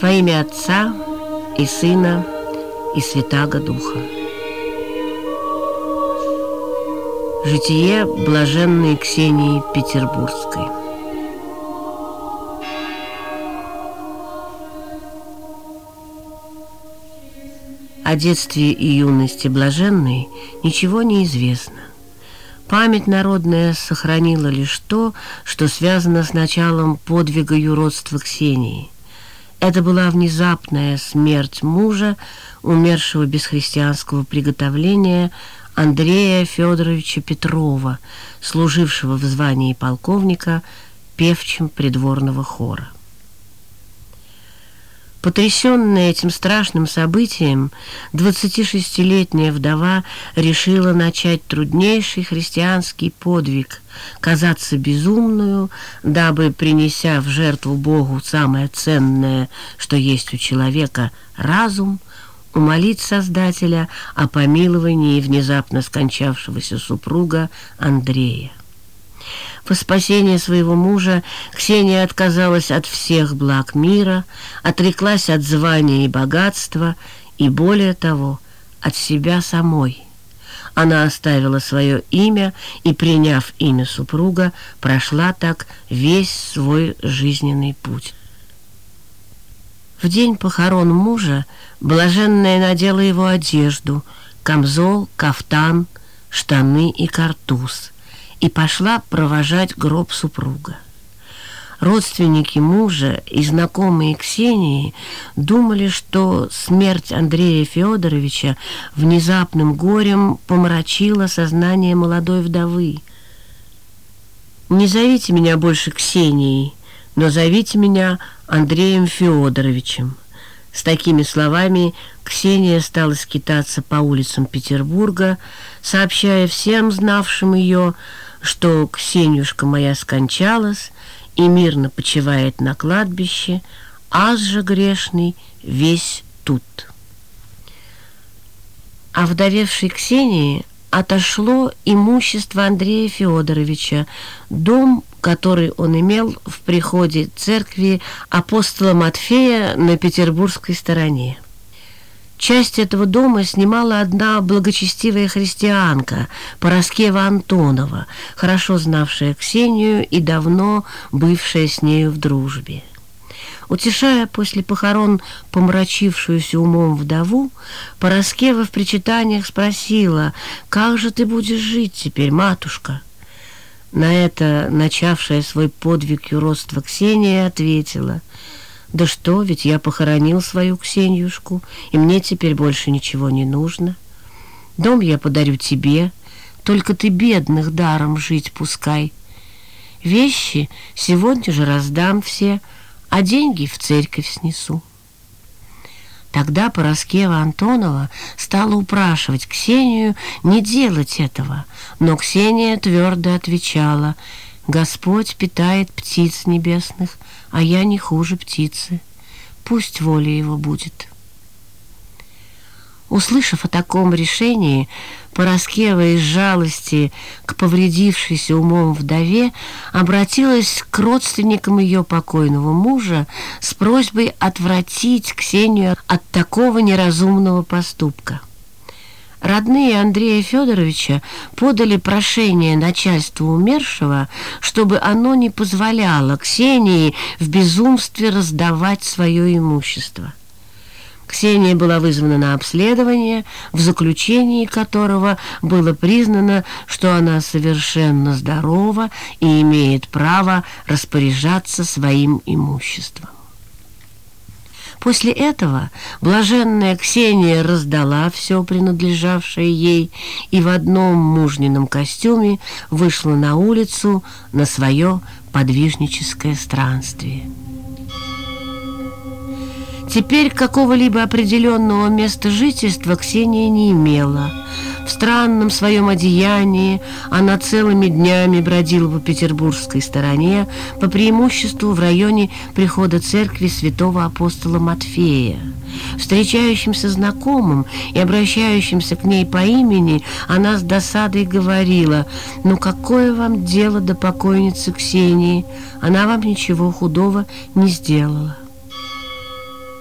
Во имя Отца и Сына и Святаго Духа. Житие блаженной Ксении Петербургской. О детстве и юности блаженной ничего не известно. Память народная сохранила лишь то, что связано с началом подвига юродства Ксении. Это была внезапная смерть мужа, умершего без христианского приготовления, Андрея Федоровича Петрова, служившего в звании полковника певчим придворного хора. Потрясенная этим страшным событием, 26-летняя вдова решила начать труднейший христианский подвиг, казаться безумную, дабы, принеся в жертву Богу самое ценное, что есть у человека, разум, умолить Создателя о помиловании внезапно скончавшегося супруга Андрея. Во спасение своего мужа Ксения отказалась от всех благ мира, отреклась от звания и богатства и, более того, от себя самой. Она оставила свое имя и, приняв имя супруга, прошла так весь свой жизненный путь. В день похорон мужа блаженная надела его одежду, камзол, кафтан, штаны и картуз, и пошла провожать гроб супруга. Родственники мужа и знакомые Ксении думали, что смерть Андрея Федоровича внезапным горем помрачила сознание молодой вдовы. «Не зовите меня больше Ксенией, но зовите меня Андреем Федоровичем». С такими словами Ксения стала скитаться по улицам Петербурга, сообщая всем знавшим ее, что Ксенюшка моя скончалась и мирно почивает на кладбище, аз же грешный весь тут. А вдовевшей Ксении отошло имущество Андрея Федоровича, дом, который он имел в приходе церкви апостола Матфея на петербургской стороне. Часть этого дома снимала одна благочестивая христианка, Параскева Антонова, хорошо знавшая Ксению и давно бывшая с нею в дружбе. Утешая после похорон помрачившуюся умом вдову, Параскева в причитаниях спросила: «Как же ты будешь жить теперь, матушка?» На это начавшая свой подвиг юродства Ксения ответила: «Да что, ведь я похоронил свою Ксенюшку, и мне теперь больше ничего не нужно. Дом я подарю тебе, только ты бедных даром жить пускай. Вещи сегодня же раздам все, а деньги в церковь снесу». Тогда Параскева Антонова стала упрашивать Ксению не делать этого, но Ксения твердо отвечала: «Господь питает птиц небесных, а я не хуже птицы. Пусть воля его будет». Услышав о таком решении, Параскева из жалости к повредившейся умом вдове обратилась к родственникам ее покойного мужа с просьбой отвратить Ксению от такого неразумного поступка. Родные Андрея Федоровича подали прошение начальству умершего, чтобы оно не позволяло Ксении в безумстве раздавать свое имущество. Ксения была вызвана на обследование, в заключении которого было признано, что она совершенно здорова и имеет право распоряжаться своим имуществом. После этого блаженная Ксения раздала все принадлежавшее ей и в одном мужнином костюме вышла на улицу на свое подвижническое странствие. Теперь какого-либо определенного места жительства Ксения не имела. В странном своем одеянии она целыми днями бродила по петербургской стороне, по преимуществу в районе прихода церкви святого апостола Матфея. Встречающимся знакомым и обращающимся к ней по имени она с досадой говорила: «Ну какое вам дело до покойницы Ксении? Она вам ничего худого не сделала».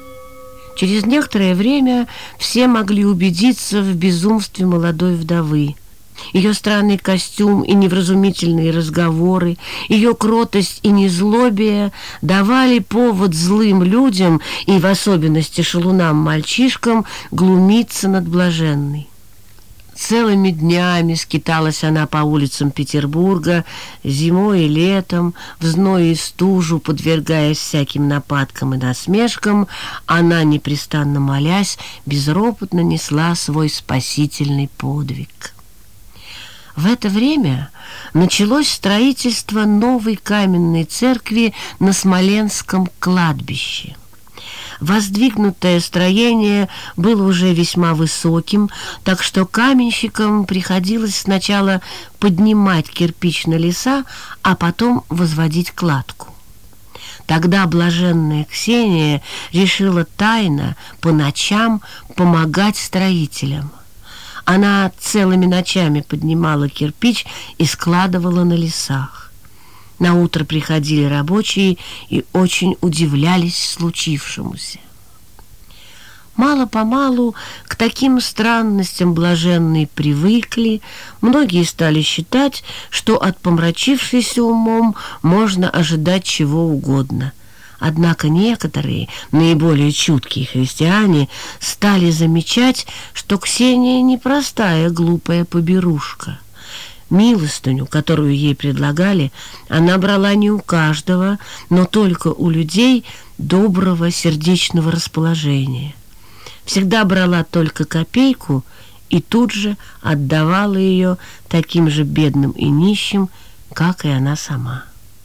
Через некоторое время все могли убедиться в безумстве молодой вдовы. Ее странный костюм и невразумительные разговоры, ее кротость и незлобие давали повод злым людям, и в особенности шалунам-мальчишкам, глумиться над блаженной. Целыми днями скиталась она по улицам Петербурга, зимой и летом, в зной и стужу, подвергаясь всяким нападкам и насмешкам. Она, непрестанно молясь, безропотно несла свой спасительный подвиг. В это время началось строительство новой каменной церкви на Смоленском кладбище. Воздвигнутое строение было уже весьма высоким, так что каменщикам приходилось сначала поднимать кирпич на леса, а потом возводить кладку. Тогда блаженная Ксения решила тайно по ночам помогать строителям. Она целыми ночами поднимала кирпич и складывала на лесах. Наутро приходили рабочие и очень удивлялись случившемуся. Мало-помалу к таким странностям блаженные привыкли, многие стали считать, что от помрачившейся умом можно ожидать чего угодно. Однако некоторые, наиболее чуткие христиане, стали замечать, что Ксения не простая глупая поберушка. Милостыню, которую ей предлагали, она брала не у каждого, но только у людей доброго сердечного расположения. Всегда брала только копейку и тут же отдавала ее таким же бедным и нищим, как и она сама.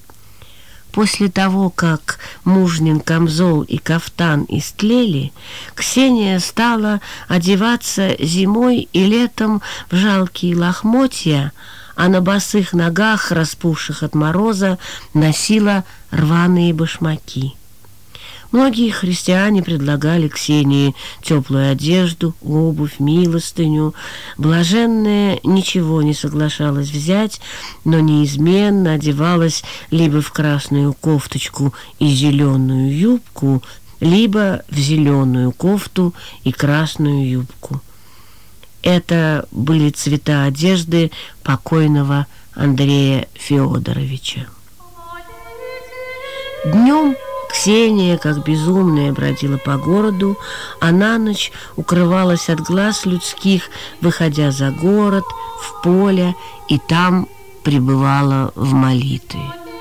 После того, как мужнин камзол и кафтан истлели, Ксения стала одеваться зимой и летом в жалкие лохмотья, а на босых ногах, распухших от мороза, носила рваные башмаки. Многие христиане предлагали Ксении теплую одежду, обувь, милостыню. Блаженная ничего не соглашалась взять, но неизменно одевалась либо в красную кофточку и зеленую юбку, либо в зеленую кофту и красную юбку. Это были цвета одежды покойного Андрея Феодоровича. Днем Ксения, как безумная, бродила по городу, а на ночь укрывалась от глаз людских, выходя за город, в поле, и там пребывала в молитве.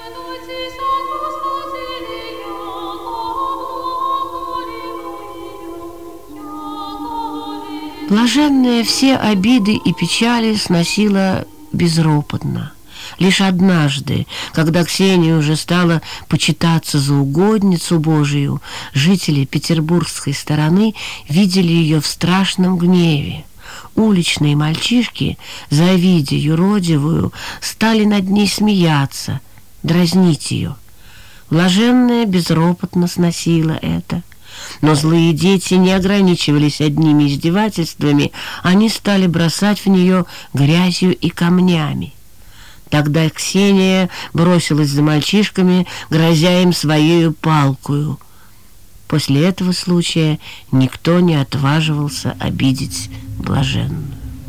Блаженная все обиды и печали сносила безропотно. Лишь однажды, когда Ксения уже стала почитаться за угодницу Божию, жители петербургской стороны видели ее в страшном гневе. Уличные мальчишки, завидя юродивую, стали над ней смеяться, дразнить ее. Блаженная безропотно сносила это. Но злые дети не ограничивались одними издевательствами, они стали бросать в нее грязью и камнями. Тогда Ксения бросилась за мальчишками, грозя им своею палкою. После этого случая никто не отваживался обидеть блаженную.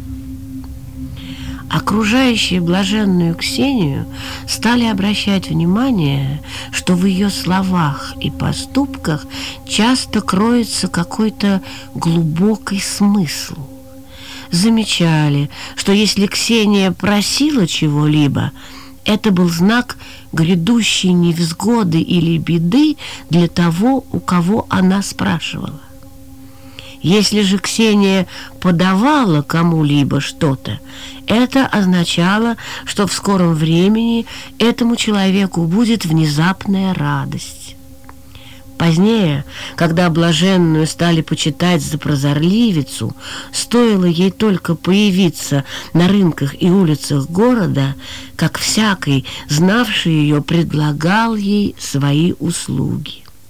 Окружающие блаженную Ксению стали обращать внимание, что в ее словах и поступках часто кроется какой-то глубокий смысл. Замечали, что если Ксения просила чего-либо, это был знак грядущей невзгоды или беды для того, у кого она спрашивала. Если же Ксения подавала кому-либо что-то, это означало, что в скором времени этому человеку будет внезапная радость. Позднее, когда блаженную стали почитать за прозорливицу, стоило ей только появиться на рынках и улицах города, как всякий, знавший ее, предлагал ей свои услуги.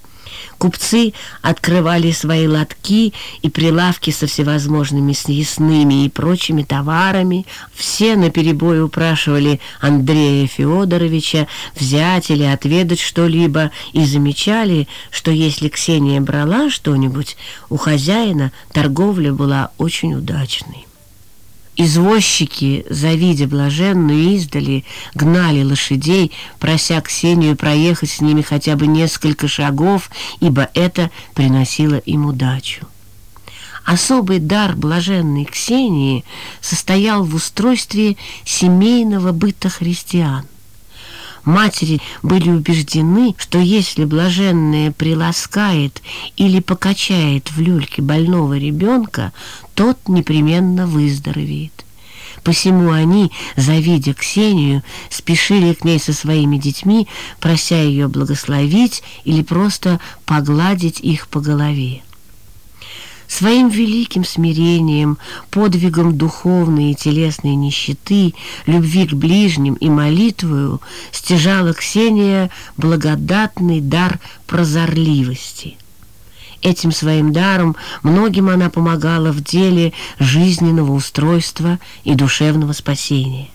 Купцы открывали свои лотки и прилавки со всевозможными съестными и прочими товарами. Все наперебой упрашивали Андрея Федоровича взять или отведать что-либо и замечали, что если Ксения брала что-нибудь, у хозяина торговля была очень удачной. Извозчики, завидя блаженную издали, гнали лошадей, прося Ксению проехать с ними хотя бы несколько шагов, ибо это приносило им удачу. Особый дар блаженной Ксении состоял в устройстве семейного быта христиан. Матери были убеждены, что если блаженная приласкает или покачает в люльке больного ребенка, тот непременно выздоровеет. Посему они, завидя Ксению, спешили к ней со своими детьми, прося ее благословить или просто погладить их по голове. Своим великим смирением, подвигом духовной и телесной нищеты, любви к ближним и молитвою стяжала Ксения благодатный дар прозорливости. Этим своим даром многим она помогала в деле жизненного устройства и душевного спасения.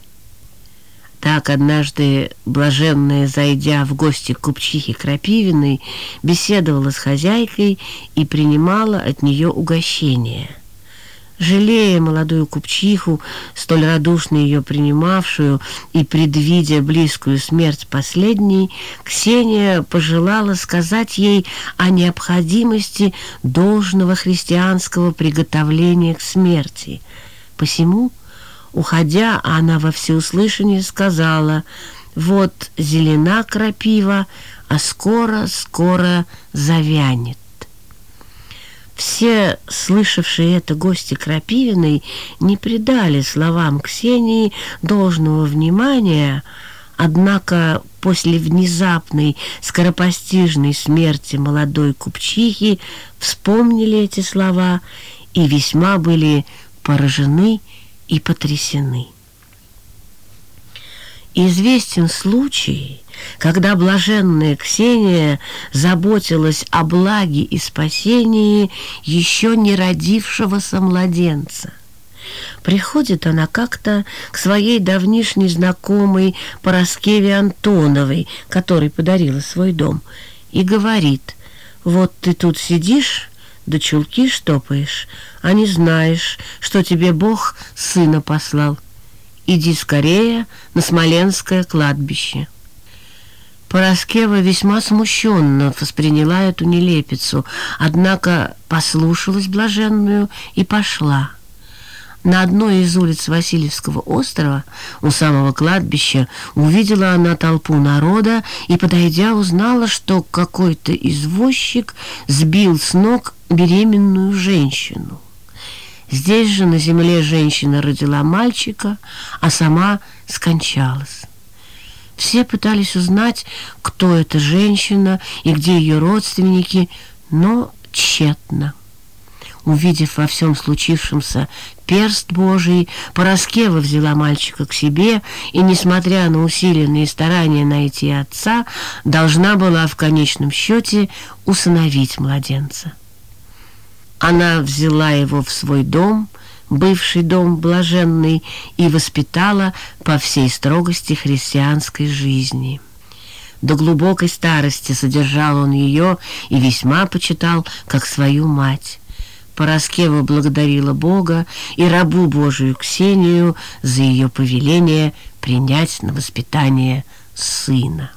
Так однажды блаженная, зайдя в гости к купчихе Крапивиной, беседовала с хозяйкой и принимала от нее угощение. Жалея молодую купчиху, столь радушно ее принимавшую и предвидя близкую смерть последней, Ксения пожелала сказать ей о необходимости должного христианского приготовления к смерти. Посему, уходя, она во всеуслышание сказала: «Вот зелена крапива, а скоро завянет». Все, слышавшие это гости Крапивиной, не придали словам Ксении должного внимания, однако после внезапной скоропостижной смерти молодой купчихи вспомнили эти слова и весьма были поражены и потрясены. Известен случай, когда блаженная Ксения заботилась о благе и спасении еще не родившегося младенца. Приходит она как-то к своей давнишней знакомой Параскеве Антоновой, которой подарила свой дом, и говорит: «Вот ты тут сидишь, да чулки штопаешь, а не знаешь, что тебе Бог сына послал. Иди скорее на Смоленское кладбище». Параскева весьма смущенно восприняла эту нелепицу, однако послушалась блаженную и пошла. На одной из улиц Васильевского острова, у самого кладбища, увидела она толпу народа и, подойдя, узнала, что какой-то извозчик сбил с ног беременную женщину. Здесь же на земле женщина родила мальчика, а сама скончалась. Все пытались узнать, кто эта женщина и где ее родственники, но тщетно. Увидев во всем случившемся перст Божий, Параскева взяла мальчика к себе и, несмотря на усиленные старания найти отца, должна была в конечном счете усыновить младенца. Она взяла его в свой дом, бывший дом блаженный, и воспитала по всей строгости христианской жизни. До глубокой старости содержал он ее и весьма почитал как свою мать. Параскева благодарила Бога и рабу Божию Ксению за ее повеление принять на воспитание сына.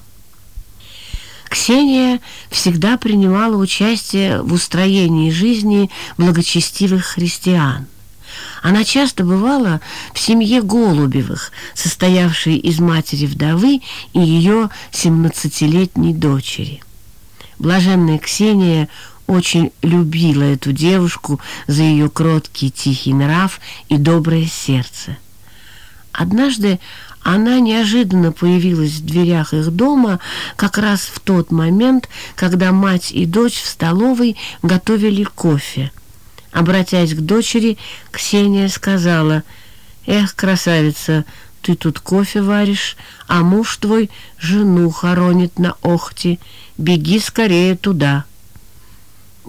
Ксения всегда принимала участие в устроении жизни благочестивых христиан. Она часто бывала в семье Голубевых, состоявшей из матери-вдовы и ее 17-летней дочери. Блаженная Ксения очень любила эту девушку за ее кроткий тихий нрав и доброе сердце. Однажды она неожиданно появилась в дверях их дома как раз в тот момент, когда мать и дочь в столовой готовили кофе. Обратясь к дочери, Ксения сказала: «Эх, красавица, ты тут кофе варишь, а муж твой жену хоронит на Охте. Беги скорее туда».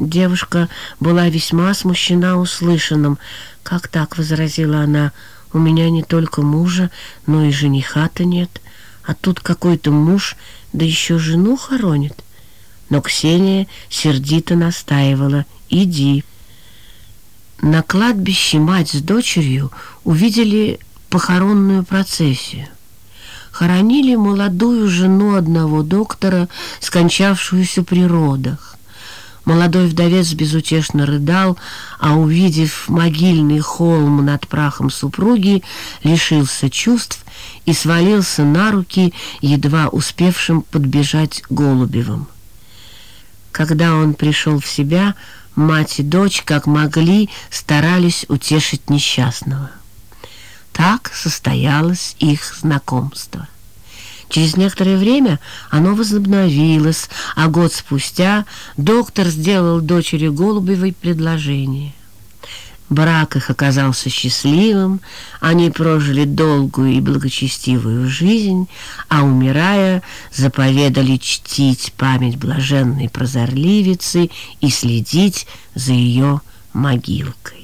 Девушка была весьма смущена услышанным. «Как так?» — возразила она. «У меня не только мужа, но и жениха-то нет. А тут какой-то муж, да еще жену хоронит». Но Ксения сердито настаивала: «Иди». На кладбище мать с дочерью увидели похоронную процессию. Хоронили молодую жену одного доктора, скончавшуюся при родах. Молодой вдовец безутешно рыдал, а, увидев могильный холм над прахом супруги, лишился чувств и свалился на руки едва успевшим подбежать Голубевым. Когда он пришел в себя, мать и дочь, как могли, старались утешить несчастного. Так состоялось их знакомство. Через некоторое время оно возобновилось, а год спустя доктор сделал дочери Голубевой предложение. Брак их оказался счастливым, они прожили долгую и благочестивую жизнь, а, умирая, заповедали чтить память блаженной прозорливицы и следить за ее могилкой.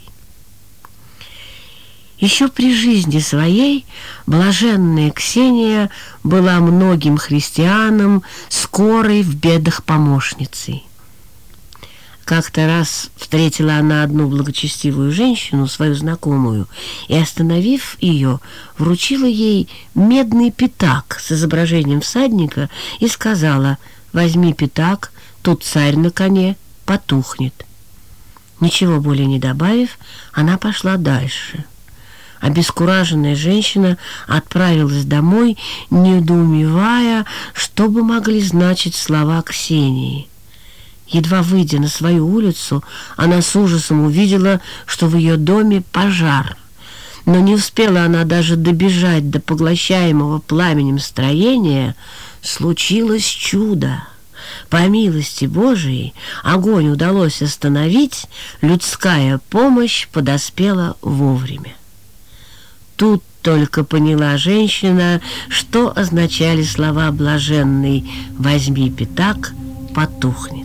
Еще при жизни своей блаженная Ксения была многим христианам скорой в бедах помощницей. Как-то раз встретила она одну благочестивую женщину, свою знакомую, и, остановив ее, вручила ей медный пятак с изображением всадника и сказала: «Возьми пятак, тут царь на коне, потухнет». Ничего более не добавив, она пошла дальше. Обескураженная женщина отправилась домой, недоумевая, что бы могли значить слова Ксении. Едва выйдя на свою улицу, она с ужасом увидела, что в ее доме пожар. Но не успела она даже добежать до поглощаемого пламенем строения, случилось чудо. По милости Божией огонь удалось остановить, людская помощь подоспела вовремя. Тут только поняла женщина, что означали слова блаженной: «Возьми пятак, потухнет».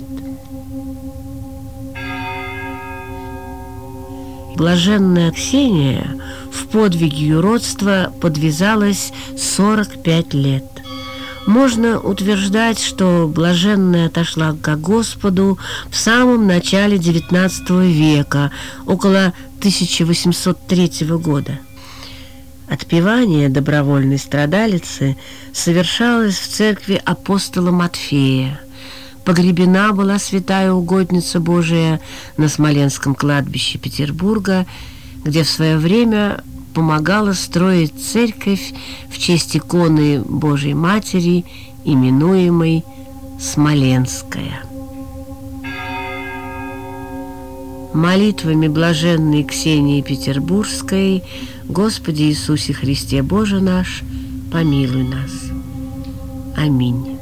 Блаженная Ксения в подвиге юродства подвязалась 45 лет. Можно утверждать, что блаженная отошла к Господу в самом начале XIX века, около 1803 года. Отпевание добровольной страдалицы совершалось в церкви апостола Матфея. Погребена была святая угодница Божия на Смоленском кладбище Петербурга, где в свое время помогала строить церковь в честь иконы Божьей Матери, именуемой Смоленская. Молитвами блаженной Ксении Петербургской: «Господи Иисусе Христе Боже наш, помилуй нас». Аминь.